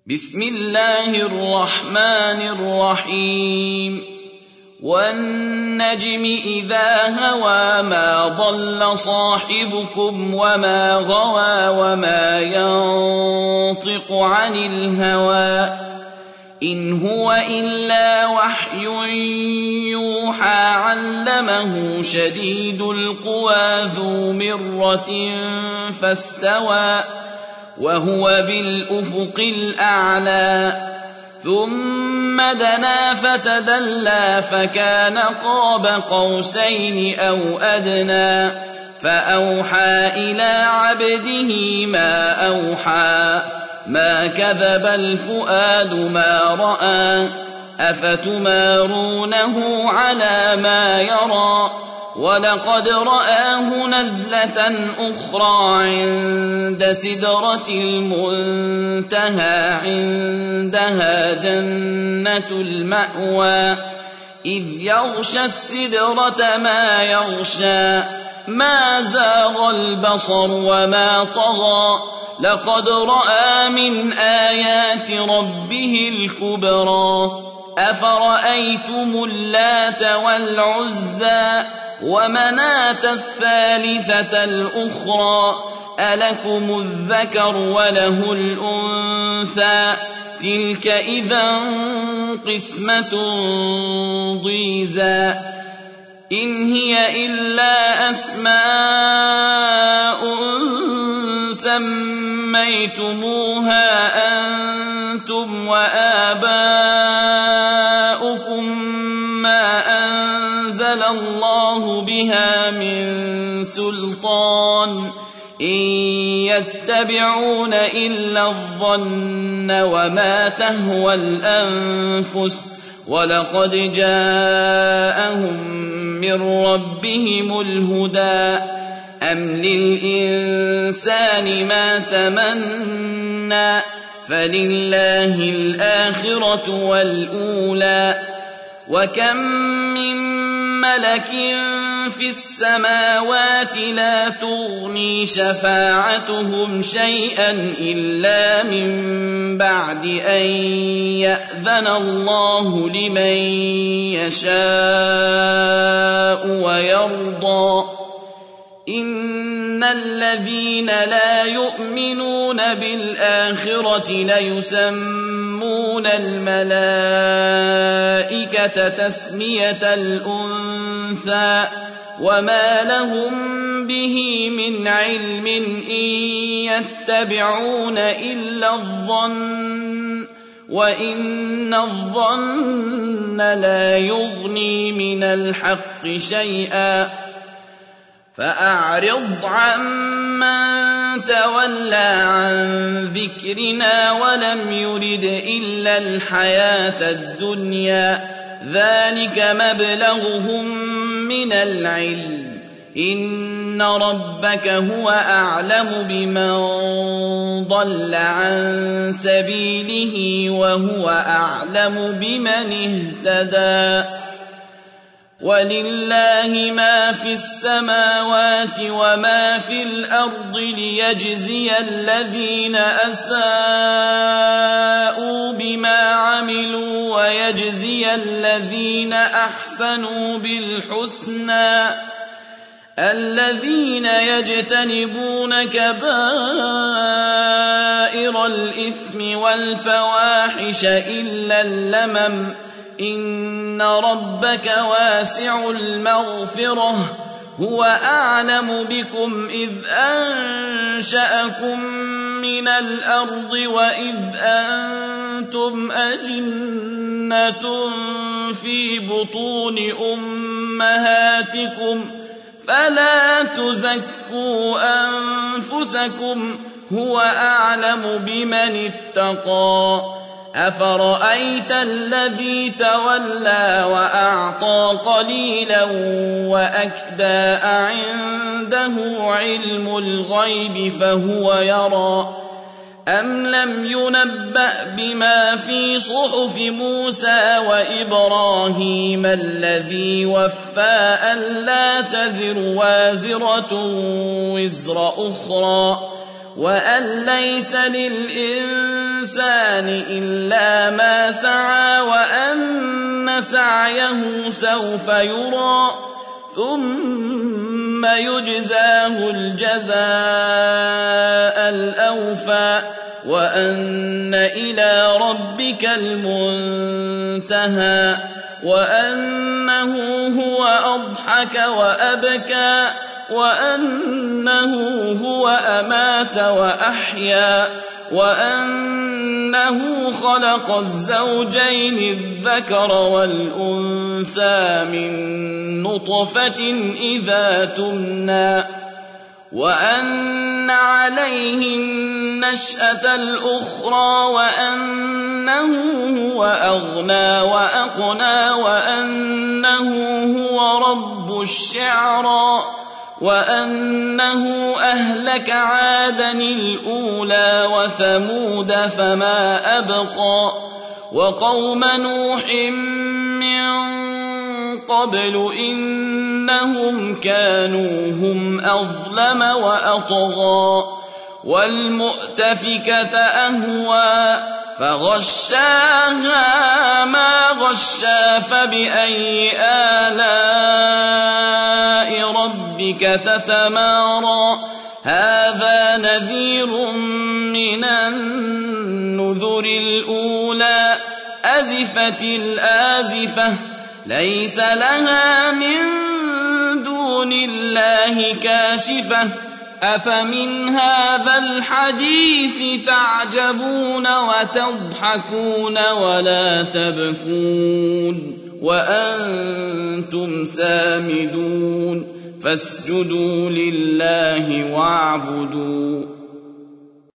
بسم الله الرحمن الرحيم والنجم إذا هوى ما ضل صاحبكم وما غوى وما ينطق عن الهوى إن هو إلا وحي يوحى علمه شديد القوى ذو مرة فاستوى وهو بالأفق الأعلى ثم دنا فتدلى فكان قاب قوسين أو أدنى فأوحى إلى عبده ما أوحى ما كذب الفؤاد ما رأى أفتمارونه على ما يرى ولقد رآه نزلة أخرى عند سدرة المنتهى عندها جنة المأوى إذ يغشى السدرة ما يغشى ما زاغ البصر وما طغى لقد رأى من آيات ربه الكبرى أفرأيتم اللات والعزى ومناة الثالثة الأخرى ألكم الذكر وله الأنثى تلك إذا قسمة ضيزى إن هي إلا أسماء سميتموها أنتم وآباؤكم ما أنزل الله بها من سلطان إن يتبعون إلا الظن وما تهوى الأنفس ولقد جاءهم من ربهم الهدى أم للإنسان ما تمنى فلله الآخرة والأولى وكم من ملك في السماوات لا تغني شفاعتهم شيئا إلا من بعد أن يأذن الله لمن يشاء ويرضى إن الذين لا يؤمنون بالآخرة ليسمون الملائكة تسمية الأنثى وما لهم به من علم إن يتبعون إلا الظن وإن الظن لا يغني من الحق شيئا فأعرض عمن تولى عن ذكرنا ولم يرد إلا الحياة الدنيا ذلك مبلغهم من العلم إن ربك هو أعلم بمن ضل عن سبيله وهو أعلم بمن اهتدى ولله ما في السماوات وما في الأرض ليجزي الذين أساءوا بما عملوا ويجزي الذين أحسنوا بالحسنى الذين يجتنبون كبائر الإثم والفواحش إلا اللمم إن ربك واسع المغفرة هو أعلم بكم إذ أنشأكم من الأرض وإذ أنتم أجنة في بطون أمهاتكم فلا تزكوا أنفسكم هو أعلم بمن اتقى أفرأيت الذي تولى وأعطى قليلا وأكدى أعنده علم الغيب فهو يرى أم لم ينبأ بما في صحف موسى وإبراهيم الذي وفى ألا تزر وازرة وزر أخرى وأن ليس للإنسان إلا ما سعى وأن سعيه سوف يرى ثم يجزاه الجزاء الأوفى وأن إلى ربك المنتهى وأنه هو أضحك وأبكى وأنه هو أمات وأحيا وأنه خلق الزوجين الذكر والأنثى من نطفة إذا تمنى وأن عليه النشأة الأخرى وأنه هو أغنى وأقنى وأنه هو رب الشعرى وأنه أهلك عادا الأولى وثمود فما أبقى وقوم نوح من قبل إنهم كانوا هم أظلم وأطغى والمؤتفكة أهوى فغشاها ما غشى فبأي آلاء ربك تتمارى هذا نذير من النذر الأولى أزفت الآزفة ليس لها من دون الله كاشفة أفمن هذا الحديث تعجبون وتضحكون ولا تبكون وأنتم سامدون فاسجدوا لله واعبدوا